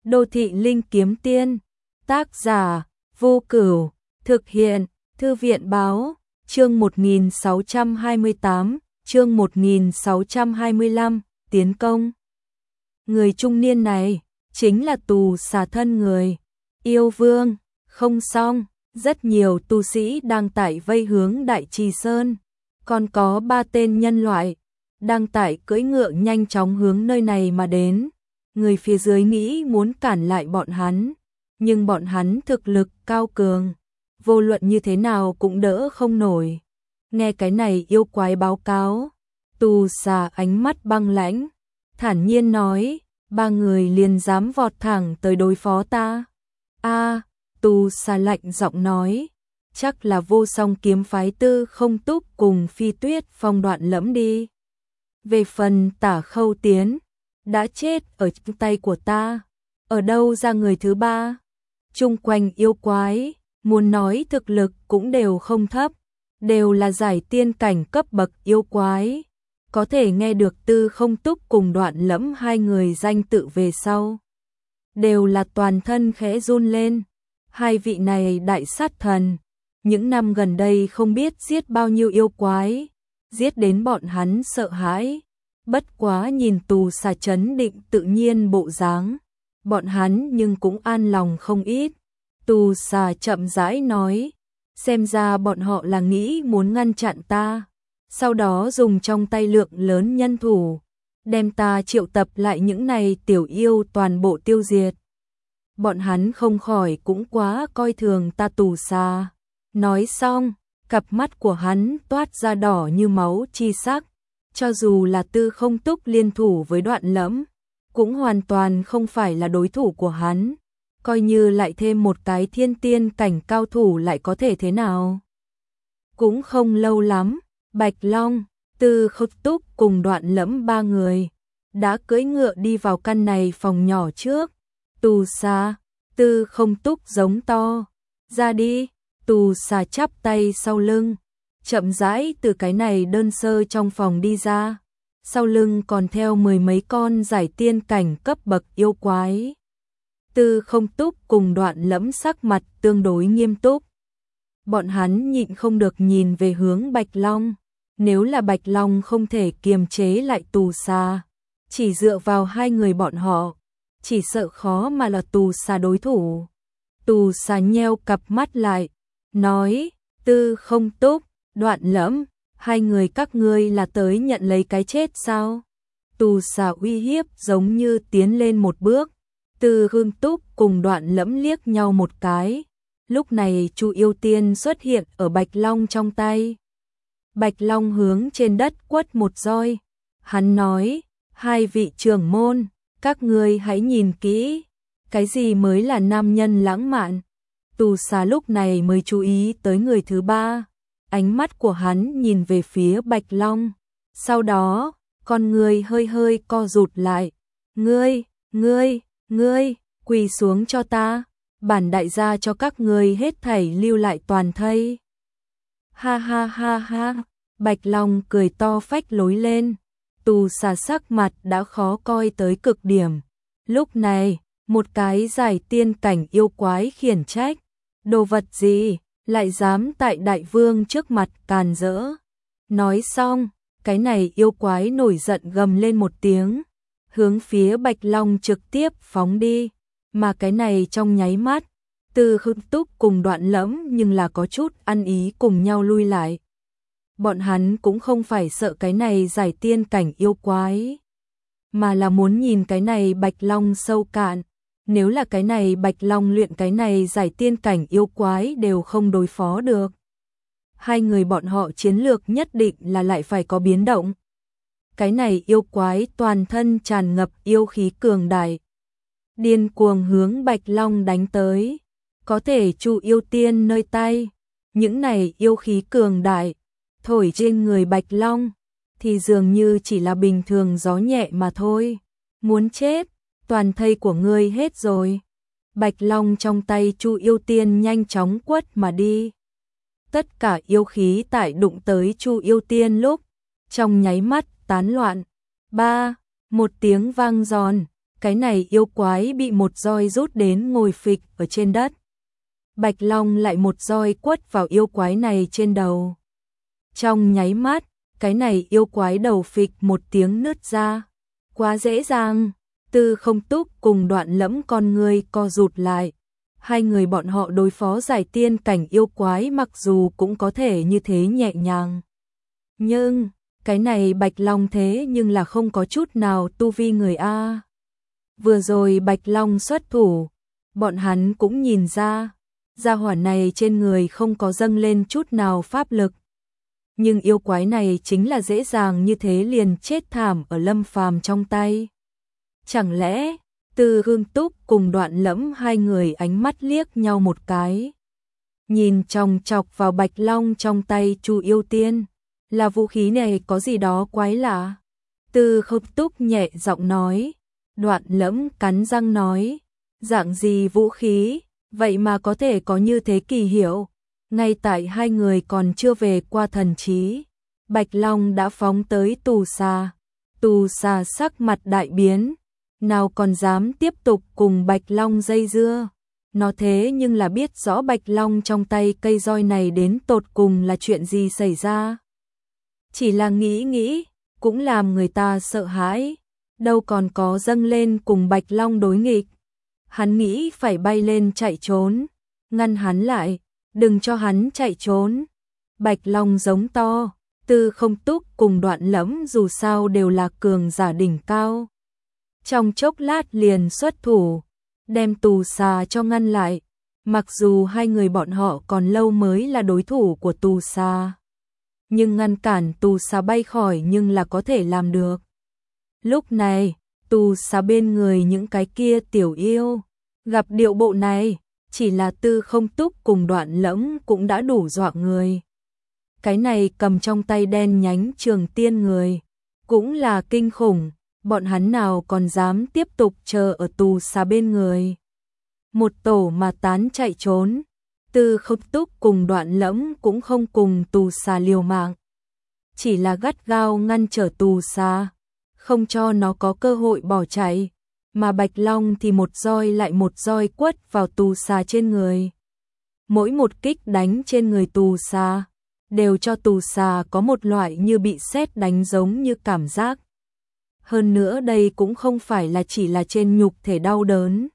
Đô thị linh kiếm tiên. Tác giả Vô Cửu. Thực hiện Thư viện báo. Chương 1628, chương 1625, tiến công. Người trung niên này chính là tù xà thân người yêu vương. Không xong, rất nhiều tu sĩ đang tải vây hướng Đại Trì Sơn, còn có 3 tên nhân loại đang tải cưỡi ngựa nhanh chóng hướng nơi này mà đến. Người phía dưới nghĩ muốn cản lại bọn hắn, nhưng bọn hắn thực lực cao cường, vô luận như thế nào cũng đỡ không nổi. Nghe cái này yêu quái báo cáo, tù xà ánh mắt băng lãnh, thản nhiên nói, 3 người liền dám vọt thẳng tới đối phó ta. Tù xà lạnh giọng nói, chắc là Vô Song kiếm phái Tư Không Túc cùng Phi Tuyết Phong Đoạn Lẫm đi. Về phần Tả Khâu Tiến, đã chết ở trong tay của ta, ở đâu ra người thứ ba? Chung quanh yêu quái, muốn nói thực lực cũng đều không thấp, đều là giải tiên cảnh cấp bậc yêu quái. Có thể nghe được Tư Không Túc cùng Đoạn Lẫm 2 người danh tự về sau, đều là toàn thân khẽ run lên. 2 vị này đại sát thần, những năm gần đây không biết giết bao nhiêu yêu quái, giết đến bọn hắn sợ hãi. Bất quá nhìn tù xà trấn định tự nhiên bộ dáng, bọn hắn nhưng cũng an lòng không ít. Tù xà chậm rãi nói, xem ra bọn họ là nghĩ muốn ngăn chặn ta, sau đó dùng trong tay lượng lớn nhân thủ, đem ta triệu tập lại những này tiểu yêu toàn bộ tiêu diệt. Bọn hắn không khỏi cũng quá coi thường ta tù xà. Nói xong, cặp mắt của hắn toát ra đỏ như máu chi sắc. Cho dù là Tư Không Túc liên thủ với Đoạn Lẫm, cũng hoàn toàn không phải là đối thủ của hắn. Coi như lại thêm một cái thiên tiên cảnh cao thủ lại có thể thế nào? Cũng không lâu lắm, Bạch Long, Tư Không Túc cùng Đoạn Lẫm 3 người đã cưỡi ngựa đi vào căn này phòng nhỏ trước. Tù xà, Tư Không Túc giống to, ra đi. Tù xà chắp tay sau lưng, chậm rãi từ cái này đơn sơ trong phòng đi ra, sau lưng còn theo 10 mấy con giải tiên cảnh cấp bậc yêu quái. Tư Không Túc cùng Đoạn Lẫm sắc mặt tương đối nghiêm túc. Bọn hắn nhịn không được nhìn về hướng Bạch Long. Nếu là Bạch Long không thể kiềm chế lại tù xà, chỉ dựa vào 2 người bọn họ, chỉ sợ khó mà là tù xà đối thủ. Tù xà nheo cặp mắt lại, nói, Tư Không Túc, Đoạn Lẫm, 2 người các ngươi là tới nhận lấy cái chết sao? Tù xà uy hiếp giống như tiến lên một bước. Tư Không Túc cùng Đoạn Lẫm liếc nhau một cái. Lúc này Chu Yêu Tiên xuất hiện ở Bạch Long trong tay. Bạch Long hướng trên đất quất một roi. Hắn nói, 2 vị trưởng môn, các ngươi hãy nhìn kỹ, cái gì mới là nam nhân lãng mạn? Tù xà lúc này mới chú ý tới người thứ 3. Ánh mắt của hắn nhìn về phía Bạch Long. Sau đó, con người hơi hơi co rụt lại. Ngươi, quỳ xuống cho ta. Bản đại gia cho các ngươi hết thảy lưu lại toàn thây. Ha ha ha ha. Bạch Long cười to phách lối lên. Tù xà sắc mặt đã khó coi tới cực điểm. Lúc này, một cái giải tiên cảnh yêu quái khiển trách. Đồ vật gì, lại dám tại đại vương trước mặt càn rỡ. Nói xong, cái này yêu quái nổi giận gầm lên một tiếng, hướng phía Bạch Long trực tiếp phóng đi. Mà cái này trong nháy mắt, Tư Không Túc cùng Đoạn Lẫm nhưng là có chút ăn ý cùng nhau lui lại. Bọn hắn cũng không phải sợ cái này giải tiên cảnh yêu quái, mà là muốn nhìn cái này Bạch Long sâu cạn. Nếu là cái này Bạch Long luyện cái này giải tiên cảnh yêu quái đều không đối phó được, 2 người bọn họ chiến lược nhất định là lại phải có biến động. Cái này yêu quái toàn thân tràn ngập yêu khí cường đại, điên cuồng hướng Bạch Long đánh tới. Có thể Chu Yêu Tiên nơi tay, những này yêu khí cường đại thổi trên người Bạch Long thì dường như chỉ là bình thường gió nhẹ mà thôi. Muốn chết, toàn thây của ngươi hết rồi. Bạch Long trong tay Chu Yêu Tiên nhanh chóng quất mà đi. Tất cả yêu khí tại đụng tới Chu Yêu Tiên lúc, trong nháy mắt tán loạn. Một tiếng vang giòn, cái này yêu quái bị một roi rút đến ngồi phịch ở trên đất. Bạch Long lại một roi quất vào yêu quái này trên đầu. Trong nháy mắt, cái này yêu quái đầu phịch một tiếng nứt ra. Quá dễ dàng, Tư Không Túc cùng Đoạn Lẫm con người co rụt lại. Hai người bọn họ đối phó giải tiên cảnh yêu quái mặc dù cũng có thể như thế nhẹ nhàng. Nhưng, cái này Bạch Long thế nhưng là không có chút nào tu vi người A. Vừa rồi Bạch Long xuất thủ, bọn hắn cũng nhìn ra, gia hỏa này trên người không có dâng lên chút nào pháp lực. Nhưng yêu quái này chính là dễ dàng như thế liền chết thảm ở Lâm Phàm trong tay. Chẳng lẽ, Tư Không Túc cùng Đoạn Lẫm hai người ánh mắt liếc nhau một cái. Nhìn chòng chọc vào Bạch Long trong tay Chu Yêu Tiên, là vũ khí này có gì đó quái lạ. Tư Không Túc nhẹ giọng nói, Đoạn Lẫm cắn răng nói, dạng gì vũ khí, vậy mà có thể có như thế kỳ hiệu. Ngay tại hai người còn chưa về qua thần trí, Bạch Long đã phóng tới Tù Xà. Tù Xà sắc mặt đại biến, nào còn dám tiếp tục cùng Bạch Long dây dưa. Nó thế nhưng là biết rõ Bạch Long trong tay cây roi này đến tột cùng là chuyện gì xảy ra. Chỉ là nghĩ, cũng làm người ta sợ hãi, đâu còn có dâng lên cùng Bạch Long đối nghịch. Hắn nghĩ phải bay lên chạy trốn, ngăn hắn lại, đừng cho hắn chạy trốn. Bạch Long giống to, Tư Không Túc cùng Đoạn Lẫm dù sao đều là cường giả đỉnh cao. Trong chốc lát liền xuất thủ, đem Tù Xà cho ngăn lại, mặc dù hai người bọn họ còn lâu mới là đối thủ của Tù Xà. Nhưng ngăn cản Tù Xà bay khỏi nhưng là có thể làm được. Lúc này, Tù Xà bên người những cái kia tiểu yêu, gặp điệu bộ này, chỉ là Tư Không Túc cùng Đoạn Lẫm cũng đã đủ dọa người. Cái này cầm trong tay đen nhánh trường tiên người, cũng là kinh khủng, bọn hắn nào còn dám tiếp tục chờ ở Tù Xà bên người. Một tổ mà tán chạy trốn, Tư Không Túc cùng Đoạn Lẫm cũng không cùng Tù Xà liều mạng. Chỉ là gắt gao ngăn trở Tù Xà, không cho nó có cơ hội bỏ chạy. Mà Bạch Long thì một roi lại một roi quất vào Tù Xà trên người. Mỗi một kích đánh trên người Tù Xà, đều cho Tù Xà có một loại như bị sét đánh giống như cảm giác. Hơn nữa đây cũng không phải là chỉ là trên nhục thể đau đớn,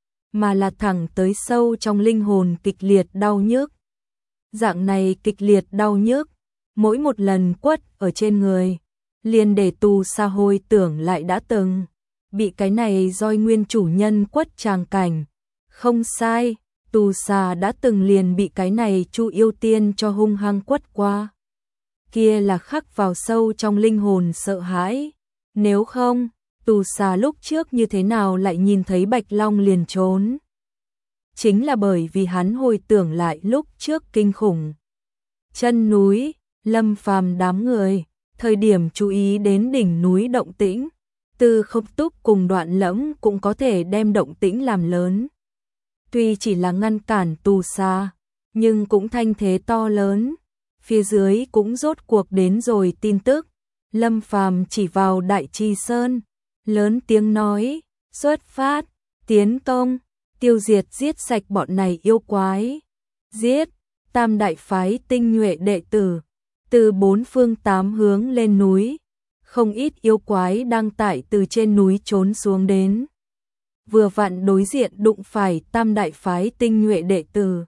mà là thẳng tới sâu trong linh hồn kịch liệt đau nhức. Dạng này kịch liệt đau nhức, mỗi một lần quất ở trên người, liền để Tù Xà hồi tưởng lại đã từng bị cái này roi nguyên chủ nhân quất tràng cảnh. Không sai, Tù Xà đã từng liền bị cái này Chu Yêu Tiên cho hung hăng quất qua. Kia là khắc vào sâu trong linh hồn sợ hãi. Nếu không, Tù Xà lúc trước như thế nào lại nhìn thấy Bạch Long liền trốn? Chính là bởi vì hắn hồi tưởng lại lúc trước kinh khủng. Chân núi, Lâm Phàm đám người, thời điểm chú ý đến đỉnh núi động tĩnh, Tư Không Túc cùng Đoạn Lẫm cũng có thể đem động tĩnh làm lớn. Tuy chỉ là ngăn cản Tù Xà, nhưng cũng thanh thế to lớn. Phía dưới cũng rốt cuộc đến rồi tin tức. Lâm Phàm chỉ vào Đại Chi Sơn, lớn tiếng nói, xuất phát, tiến công, tiêu diệt giết sạch bọn này yêu quái. Giết, tam đại phái tinh nhuệ đệ tử, từ bốn phương tám hướng lên núi. Không ít yêu quái đang tại từ trên núi trốn xuống đến. Vừa vặn đối diện đụng phải tam đại phái tinh nhuệ đệ tử.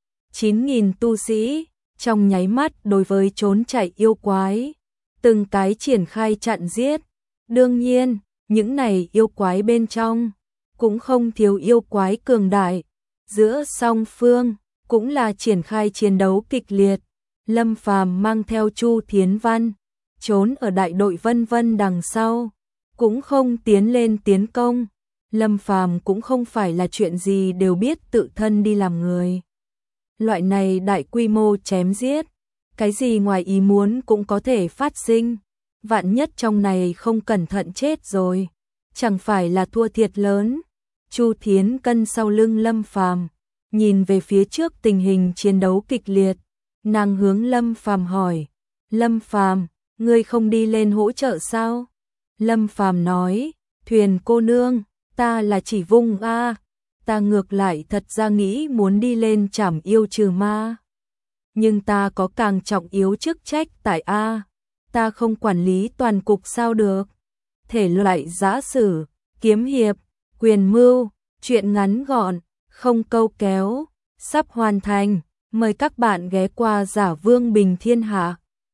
9.000 tu sĩ, trong nháy mắt đối với trốn chạy yêu quái, từng cái triển khai chặn giết. Đương nhiên, những này yêu quái bên trong, cũng không thiếu yêu quái cường đại. Giữa song phương, cũng là triển khai chiến đấu kịch liệt. Lâm Phàm mang theo Chu Thiến Văn, trốn ở đại đội Vân Vân đằng sau, cũng không tiến lên tiến công. Lâm Phàm cũng không phải là chuyện gì đều biết tự thân đi làm người. Loại này đại quy mô chém giết, cái gì ngoài ý muốn cũng có thể phát sinh. Vạn nhất trong này không cẩn thận chết rồi, chẳng phải là thua thiệt lớn. Chu Thiến Cân sau lưng Lâm Phàm, nhìn về phía trước tình hình chiến đấu kịch liệt, nàng hướng Lâm Phàm hỏi, Lâm Phàm, ngươi không đi lên hỗ trợ sao? Lâm Phàm nói, Thuyền cô nương, ta là chỉ vung a, ta ngược lại thật ra nghĩ muốn đi lên trảm yêu trừ ma. Nhưng ta có càng trọng yếu chức trách tại a, ta không quản lý toàn cục sao được. Thể loại giã sử, kiếm hiệp, quyền mưu, truyện ngắn gọn, không câu kéo, sắp hoàn thành. Mời các bạn ghé qua Giả Vương Bình Thiên Hạ.